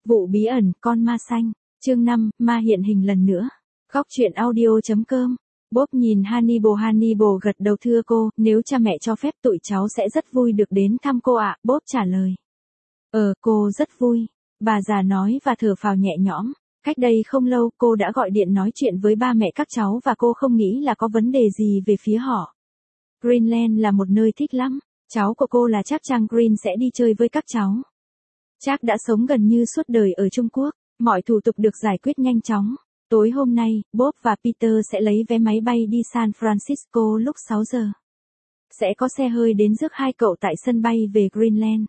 Vụ bí ẩn, con ma xanh. Chương 5, ma hiện hình lần nữa. Góc truyện audio.com. Bob nhìn Hannibal gật đầu thưa cô, nếu cha mẹ cho phép tụi cháu sẽ rất vui được đến thăm cô ạ, Bob trả lời. Cô rất vui. Bà già nói và thở phào nhẹ nhõm. Cách đây không lâu cô đã gọi điện nói chuyện với ba mẹ các cháu và cô không nghĩ là có vấn đề gì về phía họ. Greenland là một nơi thích lắm. Cháu của cô là Charles Chang Green sẽ đi chơi với các cháu. Charles đã sống gần như suốt đời ở Trung Quốc, mọi thủ tục được giải quyết nhanh chóng. Tối hôm nay, Bob và Peter sẽ lấy vé máy bay đi San Francisco lúc 6 giờ. Sẽ có xe hơi đến rước hai cậu tại sân bay về Greenland.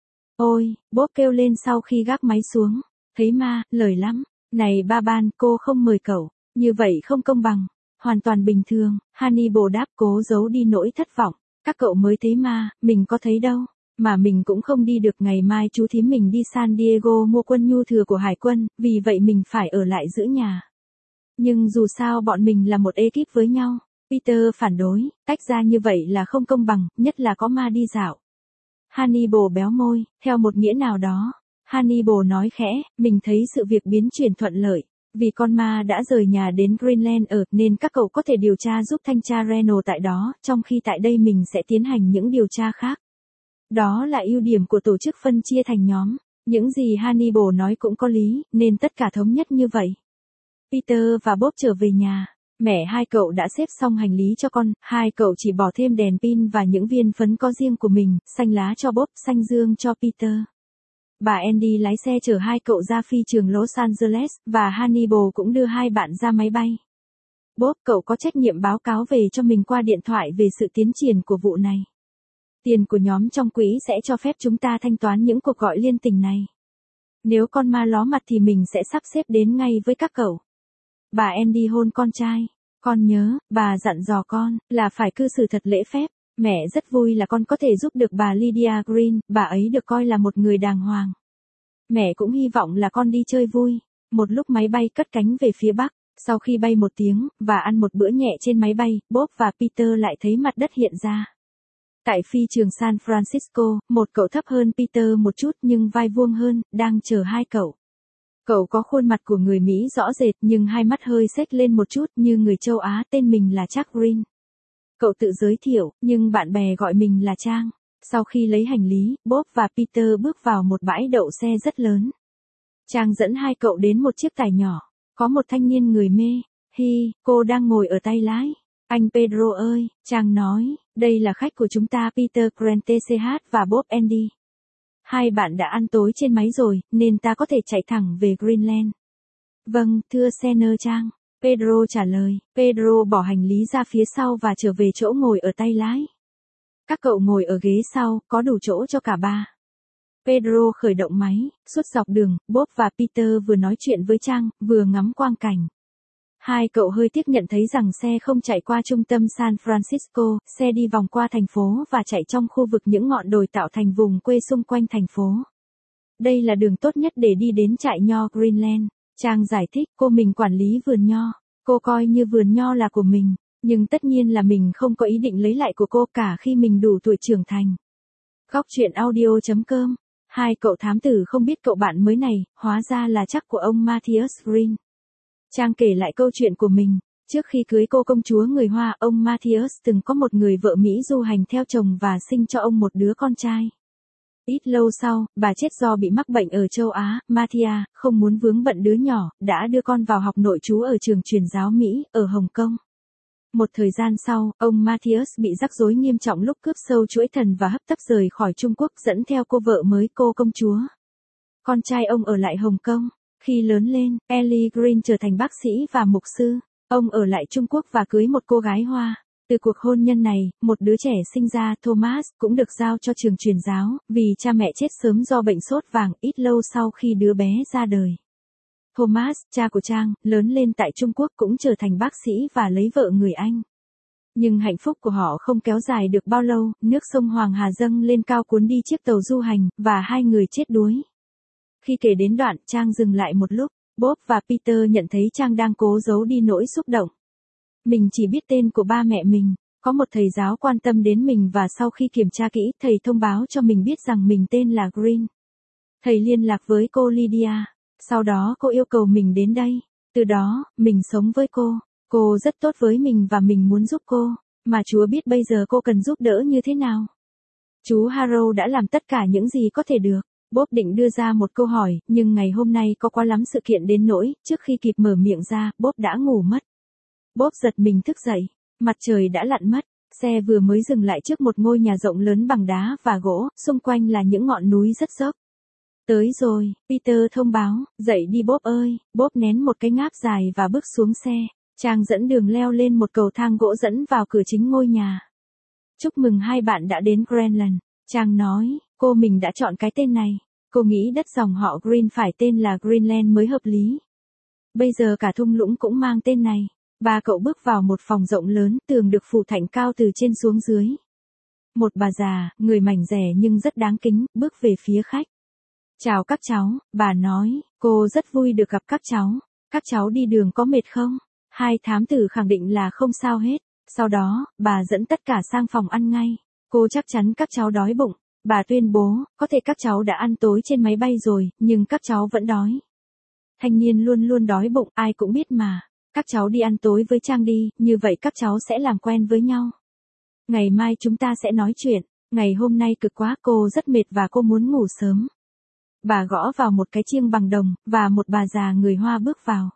Ôi, Bob kêu lên sau khi gác máy xuống. Thấy ma, lời lắm. Này ba ban, cô không mời cậu. Như vậy không công bằng. Hoàn toàn bình thường, Hannibal đáp cố giấu đi nỗi thất vọng. Các cậu mới thấy ma, mình có thấy đâu. Mà mình cũng không đi được, ngày mai chú thím mình đi San Diego mua quân nhu thừa của hải quân, vì vậy mình phải ở lại giữ nhà. Nhưng dù sao bọn mình là một ekip với nhau. Peter phản đối, tách ra như vậy là không công bằng, nhất là có ma đi dạo. Hannibal béo môi, theo một nghĩa nào đó. Hannibal nói khẽ, mình thấy sự việc biến chuyển thuận lợi. Vì con ma đã rời nhà đến Greenland nên các cậu có thể điều tra giúp thanh tra Reno tại đó, trong khi tại đây mình sẽ tiến hành những điều tra khác. Đó là ưu điểm của tổ chức phân chia thành nhóm. Những gì Hannibal nói cũng có lý, nên tất cả thống nhất như vậy. Peter và Bob trở về nhà. Mẹ hai cậu đã xếp xong hành lý cho con, hai cậu chỉ bỏ thêm đèn pin và những viên phấn có riêng của mình, xanh lá cho Bob, xanh dương cho Peter. Bà Andy lái xe chở hai cậu ra phi trường Los Angeles, và Hannibal cũng đưa hai bạn ra máy bay. Bob, cậu có trách nhiệm báo cáo về cho mình qua điện thoại về sự tiến triển của vụ này. Tiền của nhóm trong quỹ sẽ cho phép chúng ta thanh toán những cuộc gọi liên tình này. Nếu con ma ló mặt thì mình sẽ sắp xếp đến ngay với các cậu. Bà Andy hôn con trai. Con nhớ, bà dặn dò con, là phải cư xử thật lễ phép. Mẹ rất vui là con có thể giúp được bà Lydia Green, bà ấy được coi là một người đàng hoàng. Mẹ cũng hy vọng là con đi chơi vui. Một lúc máy bay cất cánh về phía bắc, sau khi bay một tiếng, và ăn một bữa nhẹ trên máy bay, Bob và Peter lại thấy mặt đất hiện ra. Tại phi trường San Francisco, một cậu thấp hơn Peter một chút nhưng vai vuông hơn, đang chờ hai cậu. Cậu có khuôn mặt của người Mỹ rõ rệt nhưng hai mắt hơi xếch lên một chút như người châu Á, tên mình là Charles Green. Cậu tự giới thiệu, nhưng bạn bè gọi mình là Trang. Sau khi lấy hành lý, Bob và Peter bước vào một bãi đậu xe rất lớn. Trang dẫn hai cậu đến một chiếc tài nhỏ. Có một thanh niên người mê. Cô đang ngồi ở tay lái. Anh Pedro ơi, Trang nói, đây là khách của chúng ta Peter Grant TCH và Bob Andy. Hai bạn đã ăn tối trên máy rồi, nên ta có thể chạy thẳng về Greenland. Vâng, thưa Senator Trang. Pedro trả lời. Pedro bỏ hành lý ra phía sau và trở về chỗ ngồi ở tay lái. Các cậu ngồi ở ghế sau, có đủ chỗ cho cả ba. Pedro khởi động máy. Suốt dọc đường, Bob và Peter vừa nói chuyện với Trang, vừa ngắm quang cảnh. Hai cậu hơi tiếc nhận thấy rằng xe không chạy qua trung tâm San Francisco, xe đi vòng qua thành phố và chạy trong khu vực những ngọn đồi tạo thành vùng quê xung quanh thành phố. Đây là đường tốt nhất để đi đến trại nho Greenland. Trang giải thích, cô mình quản lý vườn nho. Cô coi như vườn nho là của mình, nhưng tất nhiên là mình không có ý định lấy lại của cô cả khi mình đủ tuổi trưởng thành. Góc truyện audio.com. Hai cậu thám tử không biết cậu bạn mới này, hóa ra là chắc của ông Matthias Green. Trang kể lại câu chuyện của mình. Trước khi cưới cô công chúa người Hoa, ông Matthias từng có một người vợ Mỹ du hành theo chồng và sinh cho ông một đứa con trai. Ít lâu sau, bà chết do bị mắc bệnh ở châu Á. Mathia, không muốn vướng bận đứa nhỏ, đã đưa con vào học nội trú ở trường truyền giáo Mỹ, ở Hồng Kông. Một thời gian sau, ông Matthias bị rắc rối nghiêm trọng lúc cướp sâu chuỗi thần và hấp tấp rời khỏi Trung Quốc dẫn theo cô vợ mới, cô công chúa. Con trai ông ở lại Hồng Kông. Khi lớn lên, Ellie Green trở thành bác sĩ và mục sư. Ông ở lại Trung Quốc và cưới một cô gái Hoa. Từ cuộc hôn nhân này, một đứa trẻ sinh ra, Thomas, cũng được giao cho trường truyền giáo, vì cha mẹ chết sớm do bệnh sốt vàng ít lâu sau khi đứa bé ra đời. Thomas, cha của Trang, lớn lên tại Trung Quốc cũng trở thành bác sĩ và lấy vợ người Anh. Nhưng hạnh phúc của họ không kéo dài được bao lâu, nước sông Hoàng Hà dâng lên cao cuốn đi chiếc tàu du hành, và hai người chết đuối. Khi kể đến đoạn, Trang dừng lại một lúc. Bob và Peter nhận thấy Trang đang cố giấu đi nỗi xúc động. Mình chỉ biết tên của ba mẹ mình. Có một thầy giáo quan tâm đến mình và sau khi kiểm tra kỹ, thầy thông báo cho mình biết rằng mình tên là Green. Thầy liên lạc với cô Lydia. Sau đó cô yêu cầu mình đến đây. Từ đó, mình sống với cô. Cô rất tốt với mình và mình muốn giúp cô. Mà Chúa biết bây giờ cô cần giúp đỡ như thế nào. Chú Harrow đã làm tất cả những gì có thể được. Bob định đưa ra một câu hỏi, nhưng ngày hôm nay có quá lắm sự kiện đến nỗi, trước khi kịp mở miệng ra, Bob đã ngủ mất. Bob giật mình thức dậy. Mặt trời đã lặn mất. Xe vừa mới dừng lại trước một ngôi nhà rộng lớn bằng đá và gỗ, xung quanh là những ngọn núi rất dốc. Tới rồi, Peter thông báo, dậy đi Bob ơi. Bob nén một cái ngáp dài và bước xuống xe. Trang dẫn đường leo lên một cầu thang gỗ dẫn vào cửa chính ngôi nhà. Chúc mừng hai bạn đã đến Greenland. Trang nói, cô mình đã chọn cái tên này. Cô nghĩ đất dòng họ Green phải tên là Greenland mới hợp lý. Bây giờ cả thung lũng cũng mang tên này. Ba cậu bước vào một phòng rộng lớn, tường được phủ thạch cao từ trên xuống dưới. Một bà già, người mảnh dẻ nhưng rất đáng kính, bước về phía khách. Chào các cháu, bà nói, cô rất vui được gặp các cháu. Các cháu đi đường có mệt không? Hai thám tử khẳng định là không sao hết. Sau đó, bà dẫn tất cả sang phòng ăn ngay. Cô chắc chắn các cháu đói bụng. Bà tuyên bố, có thể các cháu đã ăn tối trên máy bay rồi, nhưng các cháu vẫn đói. Thanh niên luôn luôn đói bụng, ai cũng biết mà. Các cháu đi ăn tối với Trang đi, như vậy các cháu sẽ làm quen với nhau. Ngày mai chúng ta sẽ nói chuyện. Ngày hôm nay cực quá, cô rất mệt và cô muốn ngủ sớm. Bà gõ vào một cái chiêng bằng đồng, và một bà già người Hoa bước vào.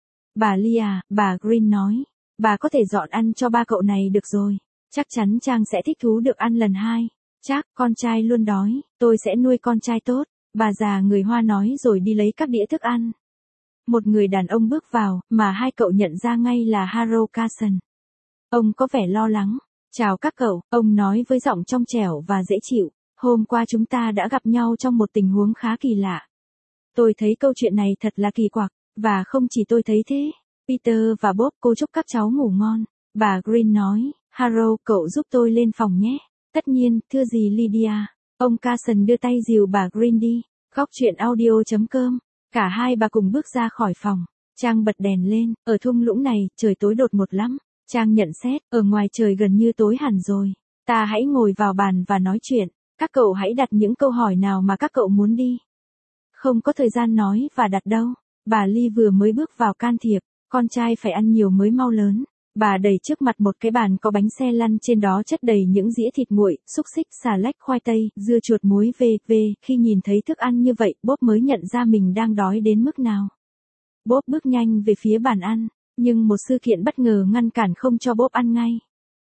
Bà Lia, bà Green nói. Bà có thể dọn ăn cho ba cậu này được rồi. Chắc chắn Trang sẽ thích thú được ăn lần hai. Chắc, con trai luôn đói, tôi sẽ nuôi con trai tốt. Bà già người Hoa nói rồi đi lấy các đĩa thức ăn. Một người đàn ông bước vào, mà hai cậu nhận ra ngay là Harrow Carson. Ông có vẻ lo lắng. Chào các cậu, ông nói với giọng trong trẻo và dễ chịu. Hôm qua chúng ta đã gặp nhau trong một tình huống khá kỳ lạ. Tôi thấy câu chuyện này thật là kỳ quặc, và không chỉ tôi thấy thế. Peter và Bob, cô chúc các cháu ngủ ngon. Bà Green nói, Harrow, cậu giúp tôi lên phòng nhé. Tất nhiên, thưa dì Lydia. Ông Carson đưa tay dìu bà Green đi. Góc truyện audio.com. Cả hai bà cùng bước ra khỏi phòng. Trang bật đèn lên, ở thung lũng này, trời tối đột ngột lắm. Trang nhận xét, ở ngoài trời gần như tối hẳn rồi. Ta hãy ngồi vào bàn và nói chuyện. Các cậu hãy đặt những câu hỏi nào mà các cậu muốn đi. Không có thời gian nói và đặt đâu. Bà Ly vừa mới bước vào can thiệp. Con trai phải ăn nhiều mới mau lớn. Bà đẩy trước mặt một cái bàn có bánh xe lăn, trên đó chất đầy những dĩa thịt nguội, xúc xích, xà lách, khoai tây, dưa chuột, muối v.v. Khi nhìn thấy thức ăn như vậy, Bob mới nhận ra mình đang đói đến mức nào. Bob bước nhanh về phía bàn ăn, nhưng một sự kiện bất ngờ ngăn cản không cho Bob ăn ngay.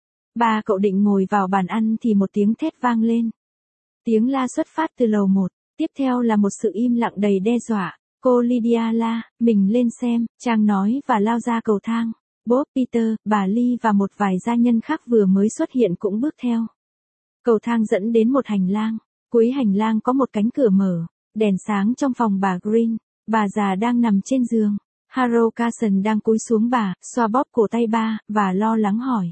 Ba cậu định ngồi vào bàn ăn thì một tiếng thét vang lên. Tiếng la xuất phát từ lầu 1, tiếp theo là một sự im lặng đầy đe dọa. Cô Lydia la, mình lên xem, Trang nói và lao ra cầu thang. Bob, Peter, bà Ly và một vài gia nhân khác vừa mới xuất hiện cũng bước theo. Cầu thang dẫn đến một hành lang. Cuối hành lang có một cánh cửa mở. Đèn sáng trong phòng bà Green. Bà già đang nằm trên giường. Harrow Carson đang cúi xuống bà, xoa bóp cổ tay bà, và lo lắng hỏi.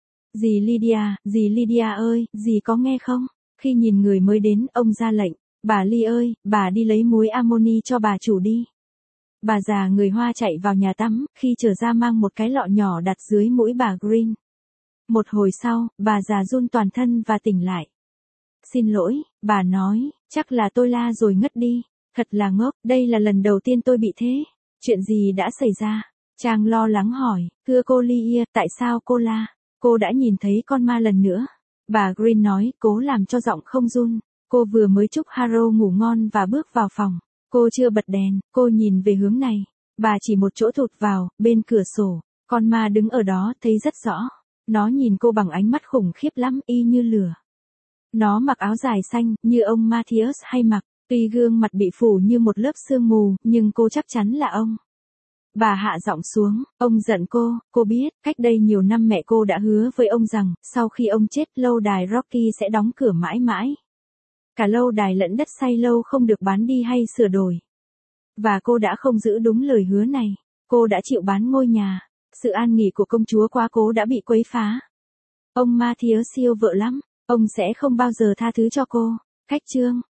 Dì Lydia ơi, dì có nghe không? Khi nhìn người mới đến, ông ra lệnh. Bà Ly ơi, bà đi lấy muối amoni cho bà chủ đi. Bà già người Hoa chạy vào nhà tắm, khi trở ra mang một cái lọ nhỏ đặt dưới mũi bà Green. Một hồi sau, bà già run toàn thân và tỉnh lại. Xin lỗi, bà nói, chắc là tôi la rồi ngất đi. Thật là ngốc, đây là lần đầu tiên tôi bị thế. Chuyện gì đã xảy ra? Trang lo lắng hỏi, thưa cô Lia, tại sao cô la? Cô đã nhìn thấy con ma lần nữa. Bà Green nói, cố làm cho giọng không run. Cô vừa mới chúc Harrow ngủ ngon và bước vào phòng. Cô chưa bật đèn, cô nhìn về hướng này. Bà chỉ một chỗ thụt vào, bên cửa sổ. Con ma đứng ở đó, thấy rất rõ. Nó nhìn cô bằng ánh mắt khủng khiếp lắm, y như lửa. Nó mặc áo dài xanh, như ông Matthias hay mặc. Tuy gương mặt bị phủ như một lớp sương mù, nhưng cô chắc chắn là ông. Bà hạ giọng xuống, ông giận cô biết, cách đây nhiều năm mẹ cô đã hứa với ông rằng, sau khi ông chết, lâu đài Rocky sẽ đóng cửa mãi mãi. Cả lâu đài lẫn đất xây lâu không được bán đi hay sửa đổi. Và cô đã không giữ đúng lời hứa này. Cô đã chịu bán ngôi nhà. Sự an nghỉ của công chúa quá cố đã bị quấy phá. Ông Matthias siêu vợ lắm. Ông sẽ không bao giờ tha thứ cho cô. Khách chương.